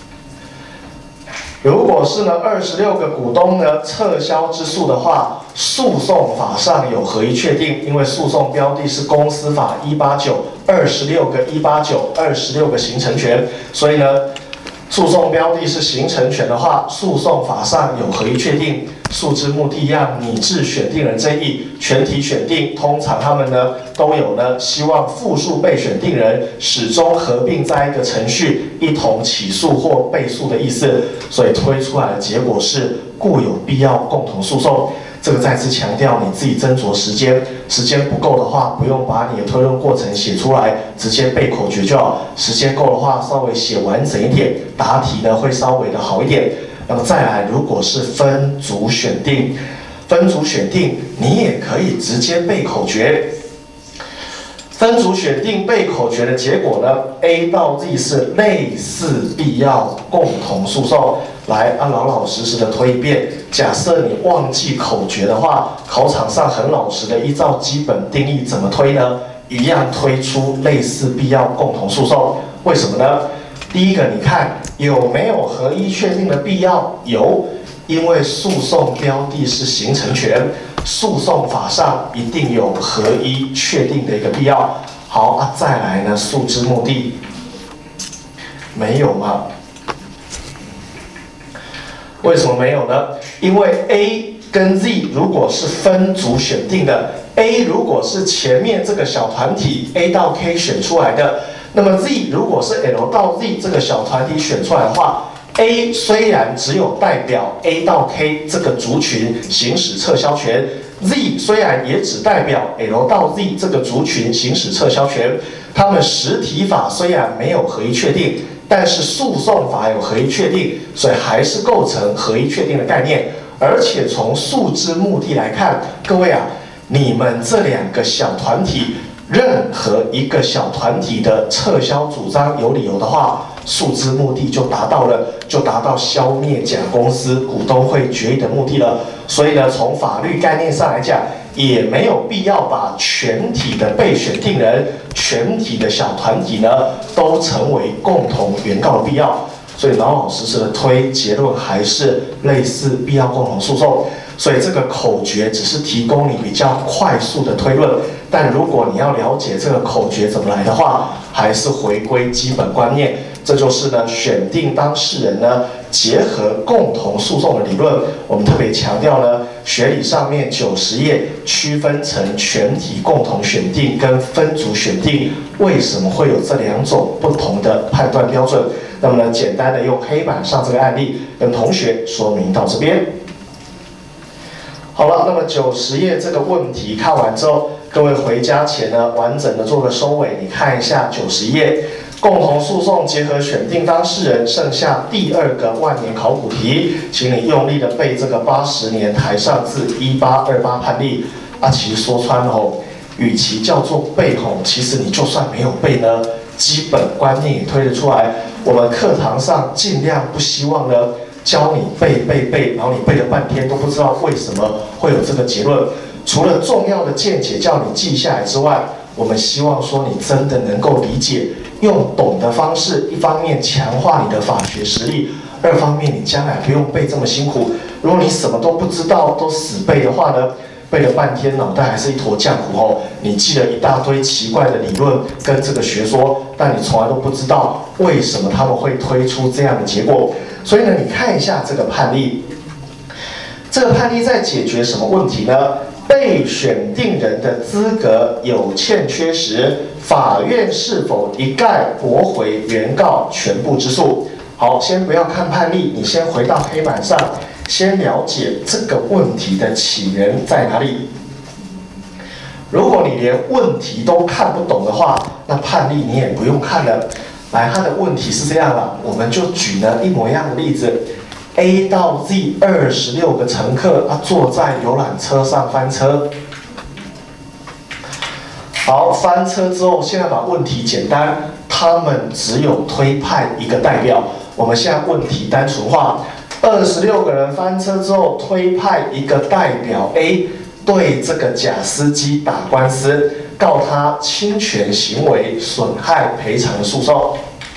如果是呢26个股东呢撤销之诉的话，诉讼法上有合一确定，因为诉讼标的是公司法189，26个189，26个形成权，所以呢诉讼标的是形成权的话，诉讼法上有合一确定。诉之目的让拟制选定人争议，全体选定，通常他们呢都有呢希望复数被选定人始终合并在一个程序，一同起诉或被诉的意思，所以推出来的结果是故有必要共同诉讼。这个再次强调，你自己斟酌时间，时间不够的话，不用把你的推论过程写出来，直接背口诀就好。时间够的话，稍微写完整一点，答题呢会稍微的好一点。那么再来，如果是分组选定，分组选定你也可以直接背口诀。分组选定背口诀的结果呢 ，A 到 Z 是类似必要共同诉讼。来，老老实实的推一遍。假设你忘记口诀的话，考场上很老实的依照基本定义怎么推呢？一样推出类似必要共同诉讼。为什么呢？第一个，你看有没有合一确定的必要？有，因为诉讼标的是形成权， 诉讼法上一定有合一确定的一个必要。好啊，再来呢，诉之目的没有吗？为什么没有呢？因为 A 跟 Z 如果是分组选定的 ，A 如果是前面这个小团体 A 到 K 选出来的，那么 Z 如果是 L 到 Z 这个小团体选出来的话 ，A 虽然只有代表 A 到 K 这个族群行使撤销权 ，Z 虽然也只代表 L 到 Z 这个族群行使撤销权，他们实体法虽然没有合一确定。但是诉讼法有合一确定，所以还是构成合一确定的概念。而且从诉之目的来看，各位啊，你们这两个小团体，任何一个小团体的撤销主张有理由的话，诉之目的就达到了，就达到消灭甲公司股东会决议的目的了。所以呢，从法律概念上来讲，也没有必要把全体的被选定人、全体的小团体呢，都成为共同原告的必要。所以老老实实的推结论还是类似必要共同诉讼。所以这个口诀只是提供你比较快速的推论，但如果你要了解这个口诀怎么来的话，还是回归基本观念。这就是呢，选定当事人呢，结合共同诉讼的理论。我们特别强调呢，学理上面90页区分成全体共同选定跟分组选定，为什么会有这两种不同的判断标准？那么呢，简单的用黑板上这个案例跟同学说明到这边。好了，那么90页这个问题看完之后，各位回家前呢，完整的做个收尾。你看一下90页。共同诉讼结合选定当事人，剩下第2个万年考古题，请你用力的背这个80年台上字1828判例啊。其实说穿了吼，与其叫做背吼，其实你就算没有背呢，基本观念也推得出来。我们课堂上尽量不希望呢教你背，然后你背了半天都不知道为什么会有这个结论。除了重要的见解叫你记下来之外，我们希望说你真的能够理解。用懂的方式，一方面强化你的法学实力，二方面你将来不用背这么辛苦。如果你什么都不知道，都死背的话呢，背了半天脑袋还是一坨浆糊哦。你记了一大堆奇怪的理论跟这个学说，但你从来都不知道为什么他们会推出这样的结果。所以呢，你看一下这个判例，这个判例在解决什么问题呢？被选定人的资格有欠缺时，法院是否一概驳回原告全部之诉？好，先不要看判例，你先回到黑板上，先了解这个问题的起源在哪里。如果你连问题都看不懂的话，那判例你也不用看了。来，他的问题是这样了，我们就举了一模一样的例子。A 到 Z 26个乘客，坐在游览车上翻车。好，翻车之后，现在把问题简单，他们只有推派一个代表。我们现在问题单纯化，26个人翻车之后，推派一个代表 A 对这个假司机打官司，告他侵权行为损害赔偿的诉讼。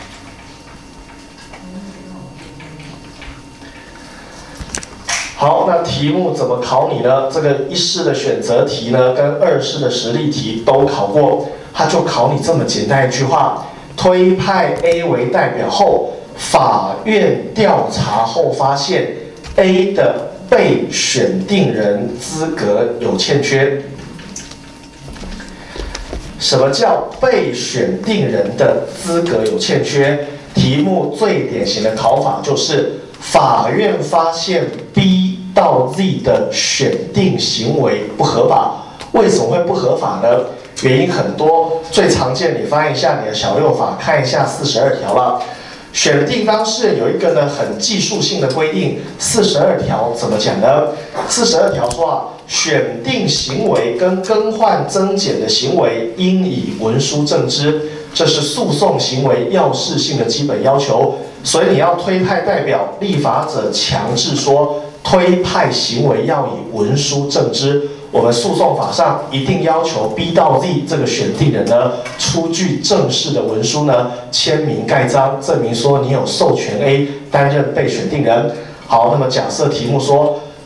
好，那题目怎么考你呢？这个1式的选择题呢，跟2式的实例题都考过，它就考你这么简单一句话：推派 A 为代表后，法院调查后发现 A 的被选定人资格有欠缺。什么叫被选定人的资格有欠缺？题目最典型的考法就是法院发现 B 到 Z 的选定行为不合法。为什么会不合法呢？原因很多，最常见你翻一下你的小六法，看一下42条了。选定当事人有一个呢很技术性的规定，42条怎么讲呢？42条说啊，选定行为跟更换增减的行为应以文书证之，这是诉讼行为要事性的基本要求。所以你要推派代表，立法者强制说推派行为要以文书证之。我们诉讼法上一定要求 B 到 Z 这个选定人呢，出具正式的文书呢，签名盖章，证明说你有授权 A 担任被选定人。好，那么假设题目说，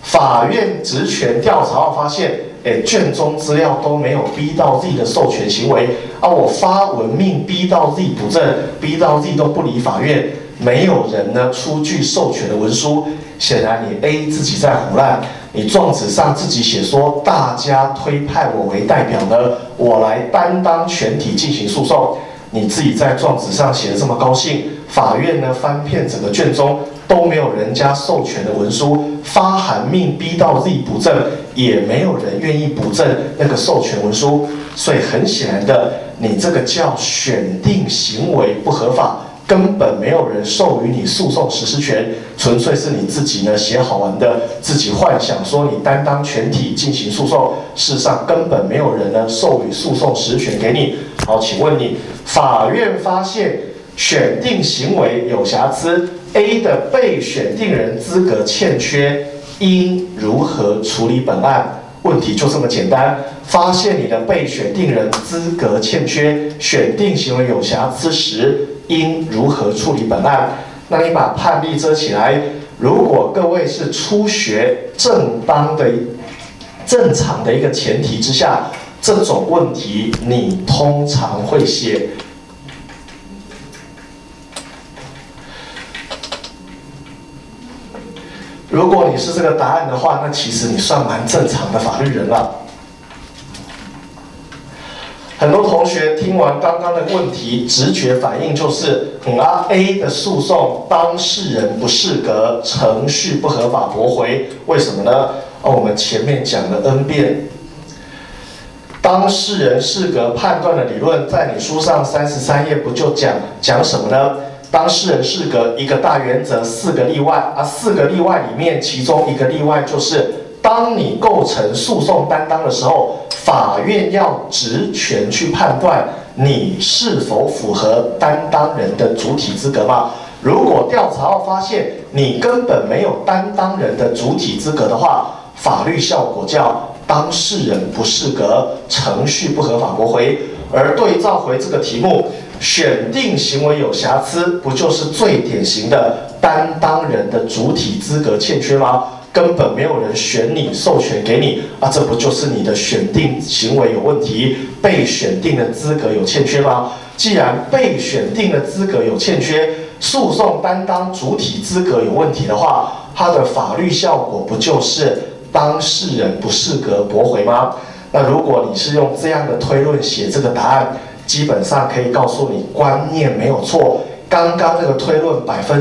法院职权调查后发现，卷宗资料都没有 B 到 Z 的授权行为啊，我发文命 B 到 Z 补正 ，B 到 Z 都不理法院，没有人呢出具授权的文书，显然你 A 自己在胡乱，你状纸上自己写说大家推派我为代表呢，我来担当全体进行诉讼，你自己在状纸上写的这么高兴，法院呢翻遍整个卷宗。都没有人家授权的文书，发函命 B 到 Z 补正，也没有人愿意补正那个授权文书，所以很显然的，你这个叫选定行为不合法，根本没有人授予你诉讼实施权，纯粹是你自己呢写好玩的，自己幻想说你担当全体进行诉讼，事实上根本没有人呢授予诉讼实施权给你。好，请问你，法院发现选定行为有瑕疵。A 的被选定人资格欠缺，应如何处理本案？问题就这么简单。发现你的被选定人资格欠缺，选定行为有瑕疵时，应如何处理本案？那你把判例遮起来。如果各位是初学正常的一个前提之下，这种问题你通常会写。如果你是这个答案的话，那其实你算蛮正常的法律人了。很多同学听完刚刚的问题，直觉反应就是，A 的诉讼当事人不适格，程序不合法，驳回。为什么呢？我们前面讲了 N 遍，当事人适格判断的理论，在你书上33页不就讲什么呢？当事人适格一个大原则，4个例外啊，4个例外里面，其中一个例外就是，当你构成诉讼担当的时候，法院要职权去判断你是否符合担当人的主体资格嘛。如果调查后发现你根本没有担当人的主体资格的话，法律效果叫当事人不适格，程序不合法，驳回。而对照回这个题目。选定行为有瑕疵，不就是最典型的担当人的主体资格欠缺吗？根本没有人选你，授权给你啊，这不就是你的选定行为有问题，被选定的资格有欠缺吗？既然被选定的资格有欠缺，诉讼担当主体资格有问题的话，它的法律效果不就是当事人不适格，驳回吗？那如果你是用这样的推论写这个答案，基本上可以告诉你，观念没有错。刚刚那个推论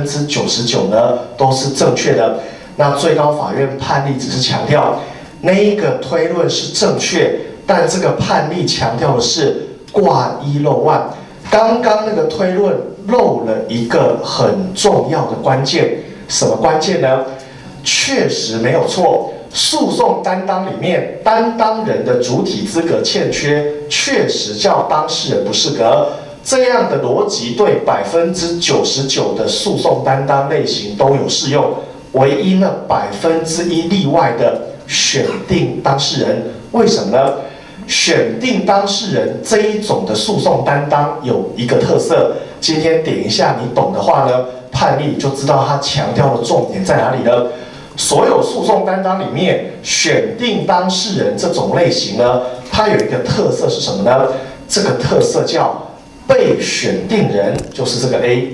99%呢都是正确的。那最高法院判例只是强调那一个推论是正确，但这个判例强调的是挂一漏万。刚刚那个推论漏了一个很重要的关键，什么关键呢？确实没有错。诉讼担当里面，担当人的主体资格欠缺，确实叫当事人不适格。这样的逻辑对99%的诉讼担当类型都有适用，唯一那1%例外的选定当事人，为什么呢？选定当事人这一种的诉讼担当有一个特色，今天点一下你懂的话呢，判例就知道它强调的重点在哪里了。所有诉讼担当里面，选定当事人这种类型呢，它有一个特色是什么呢？这个特色叫被选定人，就是这个 A。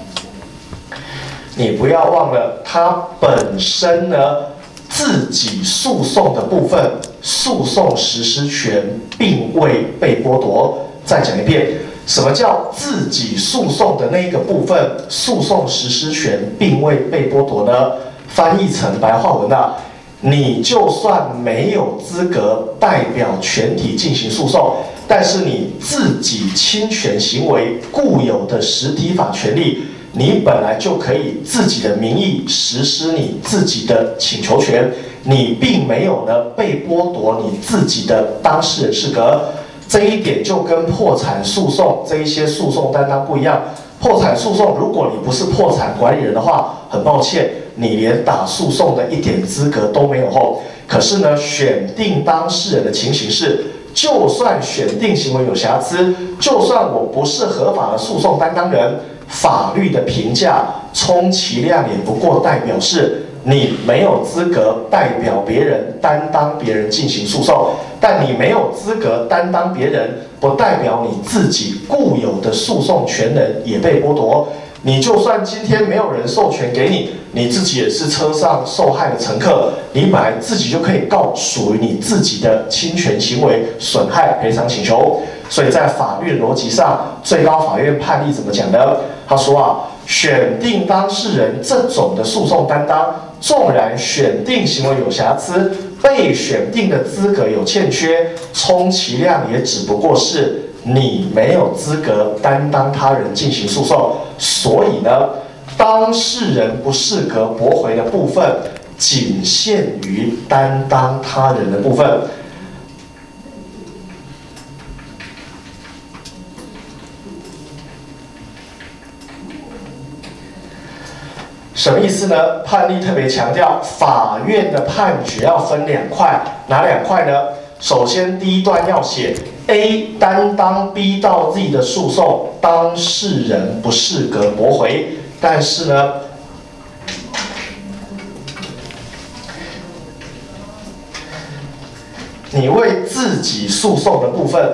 你不要忘了，它本身呢自己诉讼的部分，诉讼实施权并未被剥夺。再讲一遍，什么叫自己诉讼的那个部分，诉讼实施权并未被剥夺呢？翻译成白话文啊，你就算没有资格代表全体进行诉讼，但是你自己侵权行为固有的实体法权利，你本来就可以自己的名义实施你自己的请求权，你并没有呢被剥夺你自己的当事人适格。这一点就跟破产诉讼这一些诉讼担当不一样。破产诉讼，如果你不是破产管理人的话，很抱歉，你连打诉讼的一点资格都没有后。可是呢，选定当事人的情形是，就算选定行为有瑕疵，就算我不是合法的诉讼担当人，法律的评价充其量也不过代表是你没有资格代表别人、担当别人进行诉讼，但你没有资格担当别人，不代表你自己固有的诉讼权能也被剥夺。你就算今天没有人授权给你，你自己也是车上受害的乘客，你本来自己就可以告属于你自己的侵权行为损害赔偿请求。所以在法律逻辑上，最高法院判例怎么讲呢？他说啊，选定当事人这种的诉讼担当，纵然选定行为有瑕疵，被选定的资格有欠缺，充其量也只不过是你没有资格担当他人进行诉讼。所以呢，当事人不适格驳回的部分，仅限于担当他人的部分。什么意思呢？判例特别强调，法院的判决要分两块，哪两块呢？首先，第一段要写 A 担当 B 到 Z 的诉讼，当事人不适格驳回。但是呢，你为自己诉讼的部分，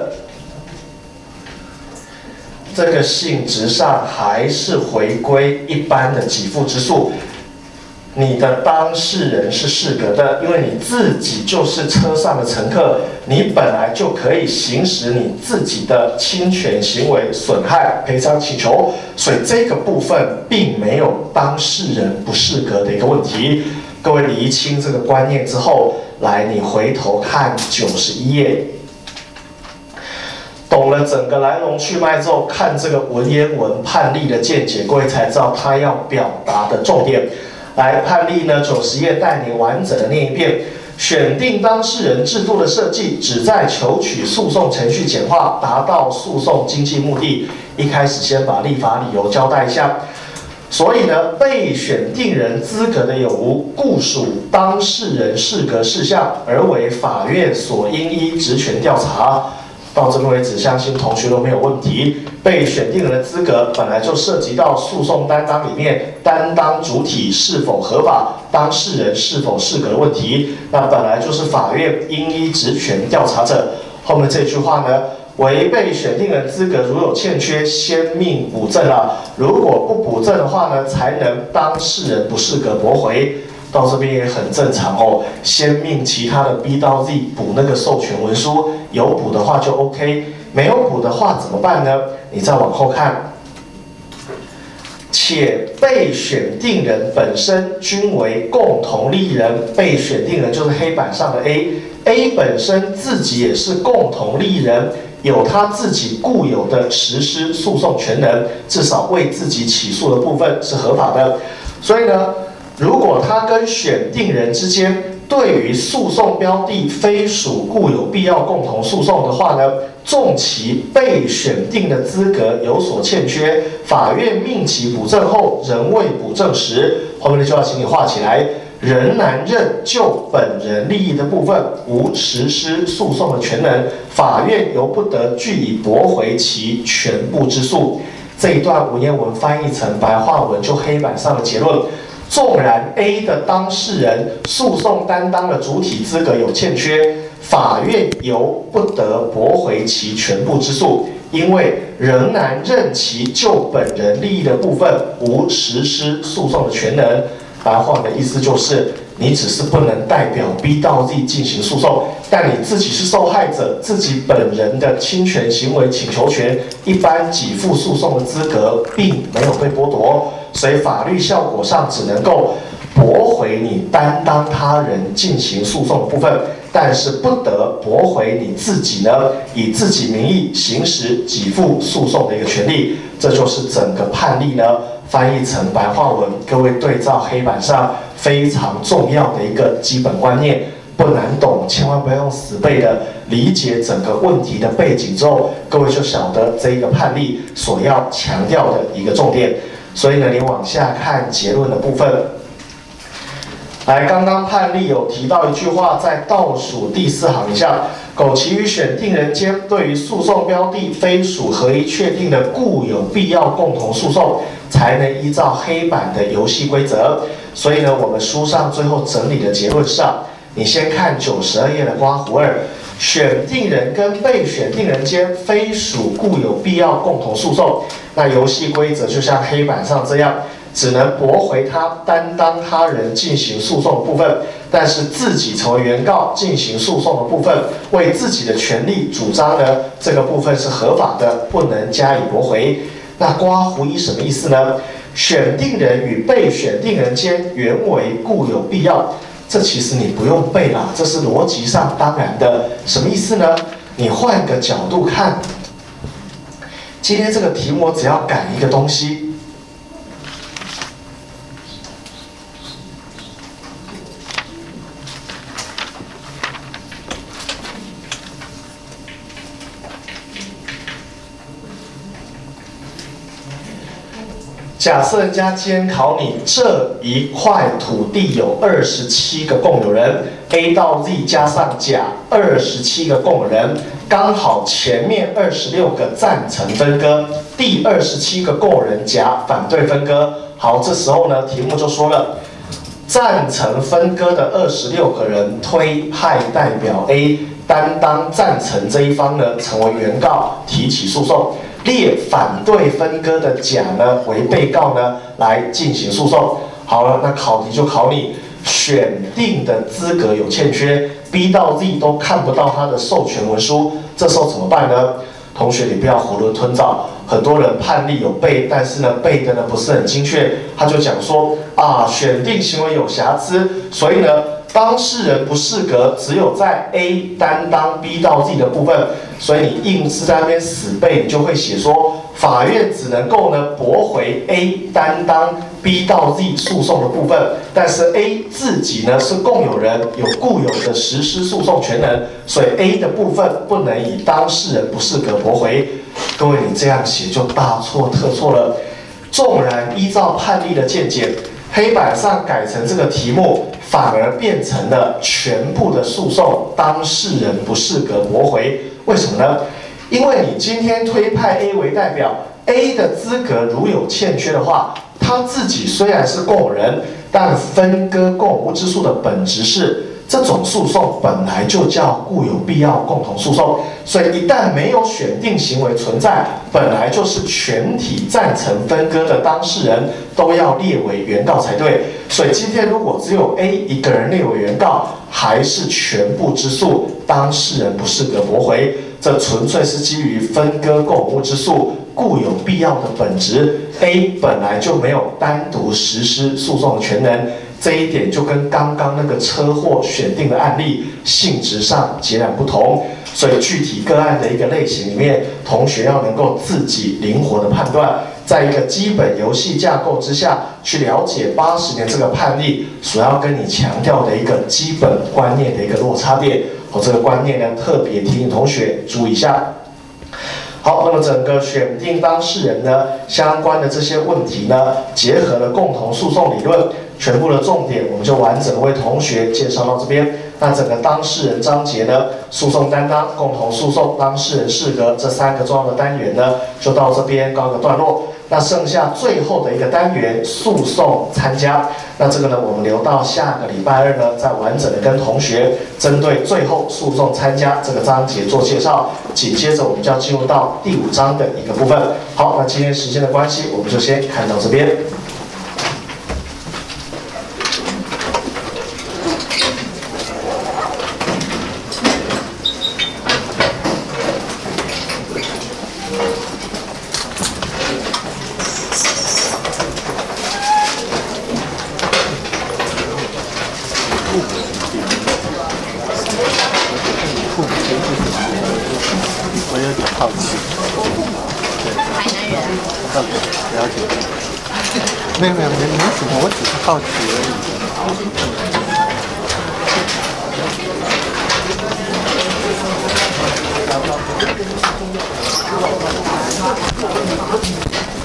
这个性质上还是回归一般的给付之诉。你的当事人是适格的，因为你自己就是车上的乘客，你本来就可以行使你自己的侵权行为损害赔偿请求，所以这个部分并没有当事人不适格的一个问题。各位厘清这个观念之后，来你回头看91页。懂了整个来龙去脉之后，看这个文言文判例的见解，各位才知道他要表达的重点。来，判例呢90页带你完整的念一遍。选定当事人制度的设计，旨在求取诉讼程序简化，达到诉讼经济目的。一开始先把立法理由交代一下。所以呢，被选定人资格的有无，固属当事人适格事项，而为法院所应依职权调查。到这边为止，相信同学都没有问题。被选定人的资格本来就涉及到诉讼担当里面担当主体是否合法、当事人是否适格的问题，那本来就是法院应依职权调查者。后面这句话呢，违被选定人资格如有欠缺，先命补正了。如果不补正的话呢，才能当事人不适格驳回。到这边也很正常哦，先命其他的 B 到 Z 补那个授权文书，有补的话就 OK， 没有补的话怎么办呢？你再往后看，且被选定人本身均为共同利益人，被选定人就是黑板上的 A 本身自己也是共同利益人，有他自己固有的实施诉讼权能，至少为自己起诉的部分是合法的。所以呢，如果他跟选定人之间对于诉讼标的非属固有必要共同诉讼的话呢，纵其被选定的资格有所欠缺，法院命其补正后仍未补正时，后面的就要请你画起来，仍然认就本人利益的部分无实施诉讼的权能，法院犹不得据以驳回其全部之诉。这一段文言文翻译成白话文，就黑板上的结论。纵然 A 的当事人诉讼担当的主体资格有欠缺，法院犹不得驳回其全部之诉，因为仍然认其就本人利益的部分无实施诉讼的权能。白话的意思就是，你只是不能代表 B 到 Z 进行诉讼，但你自己是受害者，自己本人的侵权行为请求权、一般给付诉讼的资格并没有被剥夺，所以法律效果上只能够驳回你担当他人进行诉讼的部分，但是不得驳回你自己呢以自己名义行使给付诉讼的一个权利。这就是整个判例呢翻译成白话文，各位对照黑板上非常重要的一个基本观念，不难懂，千万不要用死背的，理解整个问题的背景之后，各位就晓得这一个判例所要强调的一个重点。所以呢，你往下看结论的部分。来，刚刚判例有提到一句话，在倒数第4行以下，苟其与选定人间对于诉讼标的非属合一确定的固有必要共同诉讼，才能依照黑板的游戏规则。 所以呢，我们书上最后整理的结论是啊，你先看92页的刮胡2，选定人跟被选定人间非属固有必要共同诉讼。那游戏规则就像黑板上这样，只能驳回他担当他人进行诉讼的部分，但是自己成为原告进行诉讼的部分，为自己的权利主张呢，这个部分是合法的，不能加以驳回。那刮胡1什么意思呢？选定人与被选定人间原为固有必要，这其实你不用背啦，这是逻辑上当然的。什么意思呢？你换个角度看，今天这个题目只要改一个东西。假设人家今天考你，这一块土地有27个共有人 ，A 到 Z 加上甲27个共有人，刚好前面26个赞成分割，第27个共有人甲反对分割。好，这时候呢，题目就说了，赞成分割的26个人推派代表 A 担当赞成这一方呢，成为原告提起诉讼。列反对分割的甲呢为被告呢来进行诉讼。好了，那考题就考你选定的资格有欠缺 ，B 到 Z 都看不到他的授权文书，这时候怎么办呢？同学，你不要囫囵吞枣。很多人判例有背，但是呢背的呢不是很精确，他就讲说啊，选定行为有瑕疵，所以呢当事人不适格，只有在 A 担当 B 到 Z 的部分，所以你硬是在那边死背，你就会写说，法院只能够呢驳回 A 担当 B 到 Z 诉讼的部分，但是 A 自己呢是共有人，有固有的实施诉讼权能，所以 A 的部分不能以当事人不适格驳回。各位，你这样写就大错特错了。纵然依照判例的见解，黑板上改成这个题目，反而变成了全部的诉讼当事人不适格驳回。为什么呢？因为你今天推派 A 为代表 ，A 的资格如有欠缺的话，他自己虽然是共有人，但分割共有物之诉的本质是，这种诉讼本来就叫固有必要共同诉讼，所以一旦没有选定行为存在，本来就是全体赞成分割的当事人都要列为原告才对。所以今天如果只有 A 一个人列为原告，还是全部之诉当事人不适格驳回，这纯粹是基于分割共有物之诉固有必要的本质。A 本来就没有单独实施诉讼的权能。这一点就跟刚刚那个车祸选定的案例性质上截然不同，所以具体个案的一个类型里面，同学要能够自己灵活的判断，在一个基本游戏架构之下去了解80年这个判例所要跟你强调的一个基本观念的一个落差点。这个观念呢，特别提醒同学注意一下。好，那么整个选定当事人呢相关的这些问题呢，结合了共同诉讼理论，全部的重点我们就完整为同学介绍到这边。那整个当事人章节呢，诉讼担当、共同诉讼、当事人适格这3个重要的单元呢，就到这边告一个段落。那剩下最后的一个单元诉讼参加，那这个呢，我们留到下个礼拜2呢，再完整的跟同学针对最后诉讼参加这个章节做介绍。紧接着我们就要进入到第5章的一个部分。好，那今天时间的关系，我们就先看到这边。 我有点好奇。 海南人。 了解。没什么，我只是好奇而已。